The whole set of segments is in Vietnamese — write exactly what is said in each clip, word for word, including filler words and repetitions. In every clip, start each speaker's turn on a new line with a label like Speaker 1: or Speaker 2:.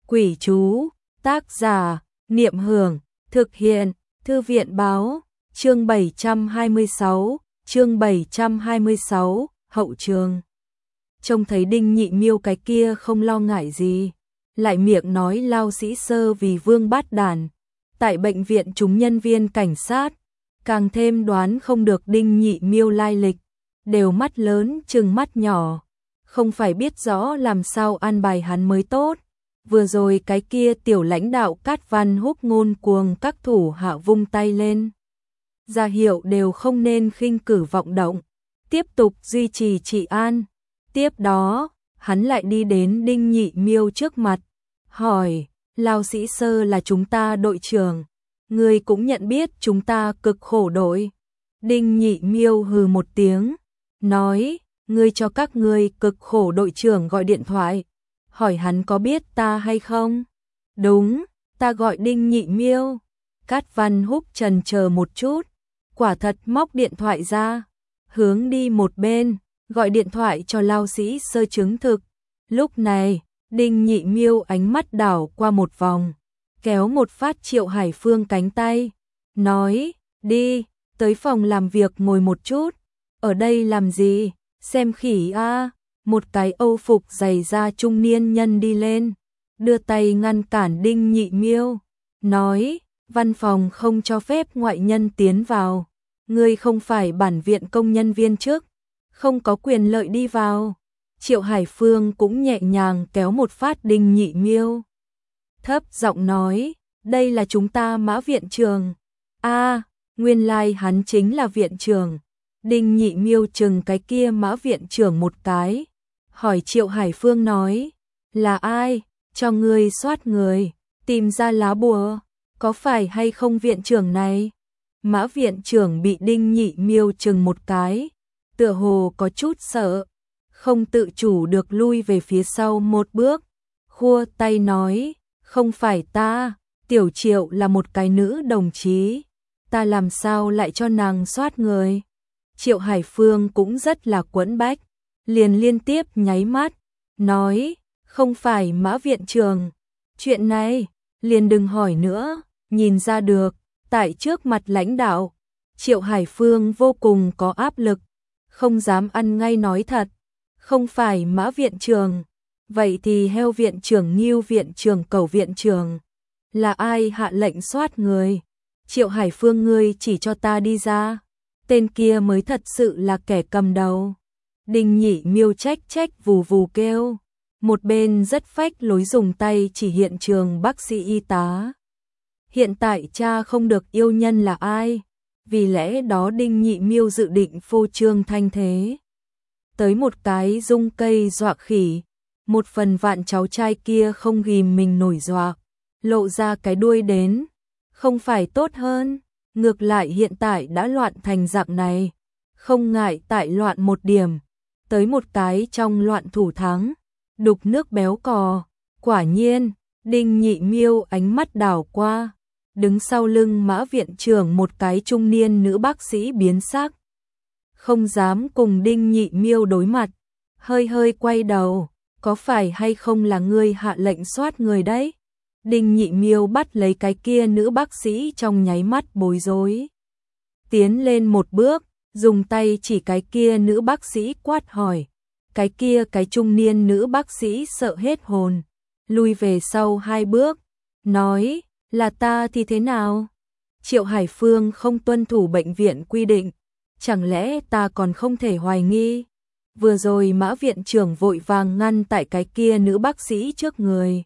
Speaker 1: Quỷ chú, tác giả, Niệm Hưởng, thực hiện, Thư viện báo, chương bảy trăm hai mươi sáu, chương bảy trăm hai mươi sáu, hậu trường. Trông thấy Đinh Nhị Miêu cái kia không lo ngại gì, lại miệng nói Lao Sĩ Sơ vì vương bát đàn. Tại bệnh viện chúng nhân viên cảnh sát, càng thêm đoán không được Đinh Nhị Miêu lai lịch, đều mắt lớn chừng mắt nhỏ, không phải biết rõ làm sao an bài hắn mới tốt. Vừa rồi cái kia tiểu lãnh đạo Cát Văn Húc ngôn cuồng các thủ hạ vung tay lên, ra hiệu đều không nên khinh cử vọng động, tiếp tục duy trì trị an. Tiếp đó, hắn lại đi đến Đinh Nhị Miêu trước mặt, hỏi, Lao Sĩ Sơ là chúng ta đội trưởng, ngươi cũng nhận biết chúng ta cực khổ đội. Đinh Nhị Miêu hừ một tiếng, nói, ngươi cho các ngươi cực khổ đội trưởng gọi điện thoại, hỏi hắn có biết ta hay không? Đúng, ta gọi Đinh Nhị Miêu. Cát Văn Húc chần chờ một chút, quả thật móc điện thoại ra, hướng đi một bên, gọi điện thoại cho Lao Sĩ Sơ chứng thực. Lúc này, Đinh Nhị Miêu ánh mắt đảo qua một vòng, kéo một phát Triệu Hải Phương cánh tay, nói, đi, tới phòng làm việc ngồi một chút, ở đây làm gì, xem khỉ a. Một cái âu phục dày da trung niên nhân đi lên, đưa tay ngăn cản Đinh Nhị Miêu, nói, văn phòng không cho phép ngoại nhân tiến vào, ngươi không phải bản viện công nhân viên chức, không có quyền lợi đi vào. Triệu Hải Phương cũng nhẹ nhàng kéo một phát Đinh Nhị Miêu, thấp giọng nói, đây là chúng ta Mã viện trưởng. A, nguyên lai like hắn chính là viện trưởng. Đinh Nhị Miêu chừng cái kia Mã viện trưởng một cái, hỏi Triệu Hải Phương nói, là ai, cho ngươi soát người, tìm ra lá bùa, có phải hay không viện trưởng này? Mã viện trưởng bị Đinh Nhị Miêu chừng một cái, tựa hồ có chút sợ, không tự chủ được lui về phía sau một bước, khua tay nói, không phải ta, Tiểu Triệu là một cái nữ đồng chí, ta làm sao lại cho nàng soát người? Triệu Hải Phương cũng rất là quẫn bách, liền liên tiếp nháy mắt, nói, không phải Mã viện trưởng, chuyện này, liền đừng hỏi nữa, nhìn ra được, tại trước mặt lãnh đạo, Triệu Hải Phương vô cùng có áp lực, không dám ăn ngay nói thật, không phải Mã viện trưởng, vậy thì heo viện trưởng, Ngưu viện trưởng, Cẩu viện trưởng, là ai hạ lệnh soát người? Triệu Hải Phương, ngươi chỉ cho ta đi ra, tên kia mới thật sự là kẻ cầm đầu. Đinh Nhị Miêu trách trách vù vù kêu, một bên rất phách lối dùng tay chỉ hiện trường bác sĩ y tá. Hiện tại cha không được yêu nhân là ai, vì lẽ đó Đinh Nhị Miêu dự định phô trương thanh thế. Tới một cái dung cây dọa khỉ, một phần vạn cháu trai kia không ghìm mình nổi dọa, lộ ra cái đuôi đến, không phải tốt hơn, ngược lại hiện tại đã loạn thành dạng này, không ngại tại loạn một điểm. Tới một cái trong loạn thủ thắng, đục nước béo cò, quả nhiên, Đinh Nhị Miêu ánh mắt đảo qua, đứng sau lưng Mã viện trưởng một cái trung niên nữ bác sĩ biến sắc, không dám cùng Đinh Nhị Miêu đối mặt, hơi hơi quay đầu, có phải hay không là ngươi hạ lệnh soát người đấy? Đinh Nhị Miêu bắt lấy cái kia nữ bác sĩ trong nháy mắt bối rối, tiến lên một bước, dùng tay chỉ cái kia nữ bác sĩ quát hỏi, cái kia cái trung niên nữ bác sĩ sợ hết hồn, lui về sau hai bước, nói, là ta thì thế nào? Triệu Hải Phương không tuân thủ bệnh viện quy định, chẳng lẽ ta còn không thể hoài nghi? Vừa rồi Mã viện trưởng vội vàng ngăn tại cái kia nữ bác sĩ trước người,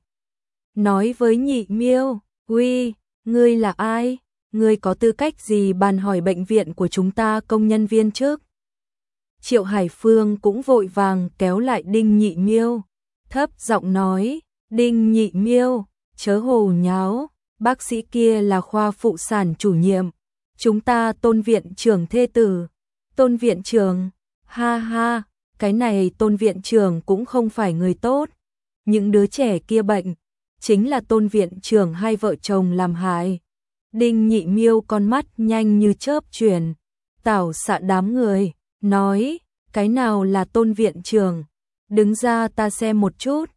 Speaker 1: nói với Nhị Miêu, uy, ngươi là ai? Ngươi có tư cách gì bàn hỏi bệnh viện của chúng ta công nhân viên chức? Triệu Hải Phương cũng vội vàng kéo lại Đinh Nhị Miêu, thấp giọng nói, Đinh Nhị Miêu, chớ hồ nháo, bác sĩ kia là khoa phụ sản chủ nhiệm, chúng ta Tôn viện trưởng thê tử. Tôn viện trưởng, ha ha, cái này Tôn viện trưởng cũng không phải người tốt, những đứa trẻ kia bệnh, chính là Tôn viện trưởng hai vợ chồng làm hại. Đinh Nhị Miêu con mắt nhanh như chớp chuyển, tảo xạ đám người, nói, cái nào là Tôn viện trưởng, đứng ra ta xem một chút.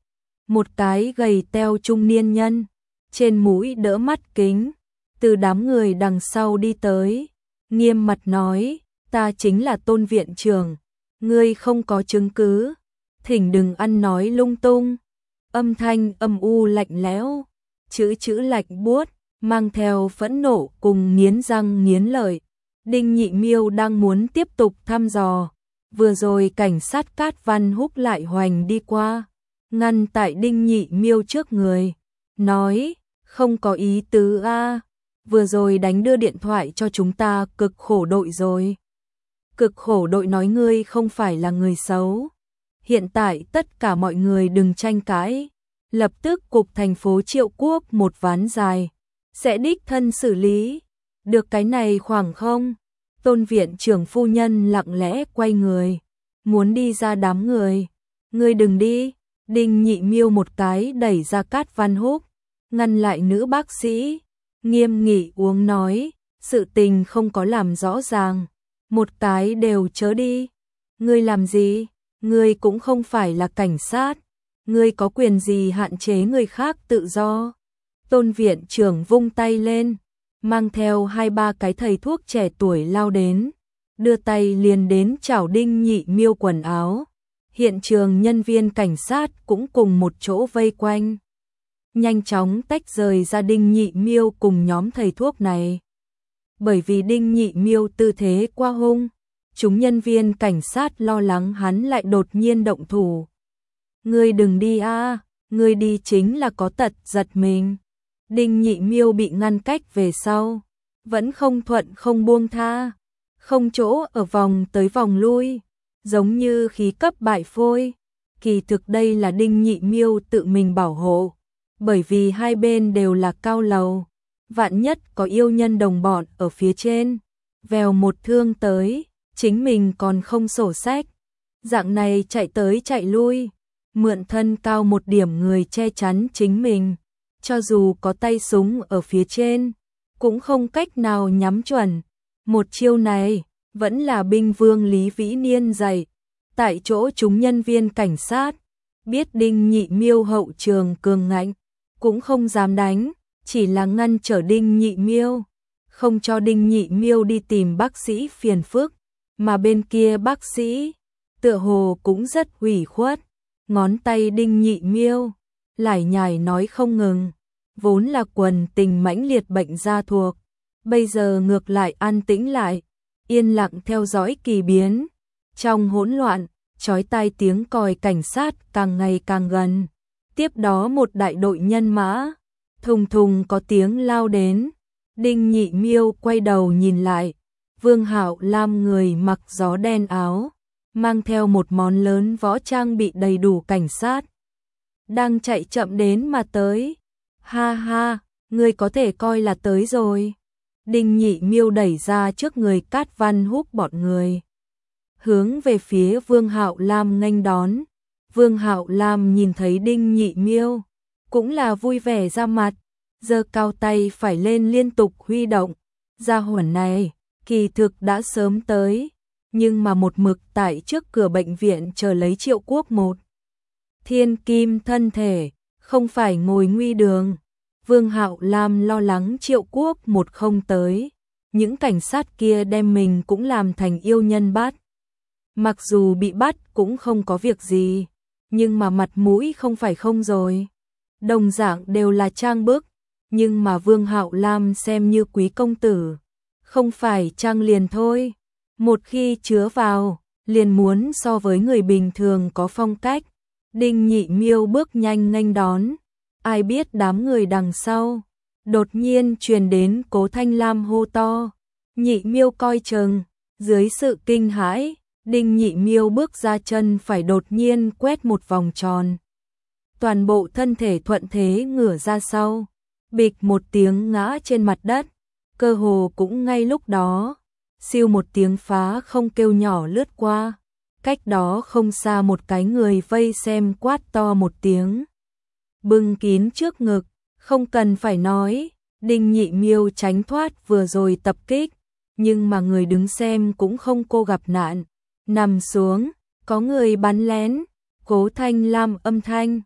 Speaker 1: một cái gầy teo trung niên nhân, trên mũi đỡ mắt kính, từ đám người đằng sau đi tới, nghiêm mặt nói, ta chính là Tôn viện trưởng, ngươi không có chứng cứ, thỉnh đừng ăn nói lung tung. Âm thanh âm u lạnh lẽo, chữ chữ lạnh buốt, mang theo phẫn nộ cùng nghiến răng nghiến lợi. Đinh Nhị Miêu đang muốn tiếp tục thăm dò, vừa rồi cảnh sát Cát Văn Húc lại hoành đi qua, ngăn tại Đinh Nhị Miêu trước người, nói, không có ý tứ a, vừa rồi đánh đưa điện thoại cho chúng ta cực khổ đội rồi. Cực khổ đội nói ngươi không phải là người xấu. Hiện tại tất cả mọi người đừng tranh cãi, lập tức cục thành phố Triệu Quốc một ván dài, sẽ đích thân xử lý, được cái này khoảng không? Tôn viện trưởng phu nhân lặng lẽ quay người, muốn đi ra đám người, ngươi đừng đi. Đinh Nhị Miêu một cái đẩy ra Cát Văn Húc, ngăn lại nữ bác sĩ, nghiêm nghị uống nói, sự tình không có làm rõ ràng, một cái đều chớ đi. Ngươi làm gì? Ngươi cũng không phải là cảnh sát, ngươi có quyền gì hạn chế người khác tự do? Tôn viện trưởng vung tay lên, mang theo hai ba cái thầy thuốc trẻ tuổi lao đến, đưa tay liền đến chảo Đinh Nhị Miêu quần áo. Hiện trường nhân viên cảnh sát cũng cùng một chỗ vây quanh, nhanh chóng tách rời ra Đinh Nhị Miêu cùng nhóm thầy thuốc này. Bởi vì Đinh Nhị Miêu tư thế quá hung, chúng nhân viên cảnh sát lo lắng hắn lại đột nhiên động thủ. Ngươi đừng đi a, ngươi đi chính là có tật giật mình. Đinh Nhị Miêu bị ngăn cách về sau, vẫn không thuận không buông tha, không chỗ ở vòng tới vòng lui, giống như khí cấp bại phôi. Kỳ thực đây là Đinh Nhị Miêu tự mình bảo hộ, bởi vì hai bên đều là cao lầu, vạn nhất có yêu nhân đồng bọn ở phía trên, vèo một thương tới, chính mình còn không sổ sách. Dạng này chạy tới chạy lui, mượn thân cao một điểm người che chắn chính mình, cho dù có tay súng ở phía trên, cũng không cách nào nhắm chuẩn. Một chiêu này, vẫn là binh vương Lý Vĩ Niên dạy. Tại chỗ chúng nhân viên cảnh sát, biết Đinh Nhị Miêu hậu trường cường ngạnh, cũng không dám đánh, chỉ là ngăn trở Đinh Nhị Miêu, không cho Đinh Nhị Miêu đi tìm bác sĩ phiền phức, mà bên kia bác sĩ, tựa hồ cũng rất ủy khuất, ngón tay Đinh Nhị Miêu, lải nhải nói không ngừng, vốn là quần tình mãnh liệt bệnh da thuộc, bây giờ ngược lại an tĩnh lại, yên lặng theo dõi kỳ biến. Trong hỗn loạn, chói tai tiếng còi cảnh sát càng ngày càng gần. Tiếp đó một đại đội nhân mã, thùng thùng có tiếng lao đến. Đinh Nhị Miêu quay đầu nhìn lại, Vương Hạo Lam người mặc gió đen áo, mang theo một món lớn võ trang bị đầy đủ cảnh sát, đang chạy chậm đến mà tới. Ha ha, ngươi có thể coi là tới rồi. Đinh Nhị Miêu đẩy ra trước người Cát Văn Húc bọn người, hướng về phía Vương Hạo Lam nghênh đón. Vương Hạo Lam nhìn thấy Đinh Nhị Miêu, cũng là vui vẻ ra mặt, giơ cao tay phải lên liên tục huy động. Gia hỏa này, kỳ thực đã sớm tới, nhưng mà một mực tại trước cửa bệnh viện chờ lấy Triệu Quốc một. Thiên kim thân thể, không phải ngồi nguy đường. Vương Hạo Lam lo lắng Triệu Quốc một không tới, những cảnh sát kia đem mình cũng làm thành yêu nhân bắt. Mặc dù bị bắt cũng không có việc gì, nhưng mà mặt mũi không phải không rồi. Đồng dạng đều là trang bức, nhưng mà Vương Hạo Lam xem như quý công tử, không phải trang liền thôi. Một khi chứa vào, liền muốn so với người bình thường có phong cách. Đinh Nhị Miêu bước nhanh nghênh đón, ai biết đám người đằng sau, đột nhiên truyền đến Cố Thanh Lam hô to, Nhị Miêu coi chừng. Dưới sự kinh hãi, Đinh Nhị Miêu bước ra chân phải đột nhiên quét một vòng tròn, toàn bộ thân thể thuận thế ngửa ra sau, bịch một tiếng ngã trên mặt đất. Cơ hồ cũng ngay lúc đó, siêu một tiếng phá không kêu nhỏ lướt qua, cách đó không xa một cái người vây xem quát to một tiếng, bưng kín trước ngực. Không cần phải nói, Đinh Nhị Miêu tránh thoát vừa rồi tập kích, nhưng mà người đứng xem cũng không cô gặp nạn, nằm xuống, có người bắn lén. Cố Thanh Lam âm thanh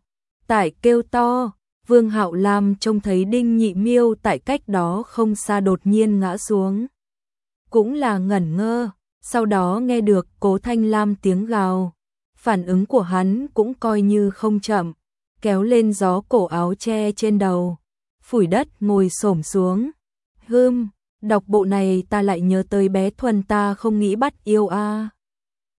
Speaker 1: tại kêu to. Vương Hạo Lam trông thấy Đinh Nhị Miêu tại cách đó không xa đột nhiên ngã xuống. Cũng là ngẩn ngơ, sau đó nghe được Cố Thanh Lam tiếng gào. Phản ứng của hắn cũng coi như không chậm, kéo lên gió cổ áo che trên đầu, phủi đất ngồi xổm xuống. Hưm, đọc bộ này ta lại nhớ tới bé Thuần ta không nghĩ bắt yêu a.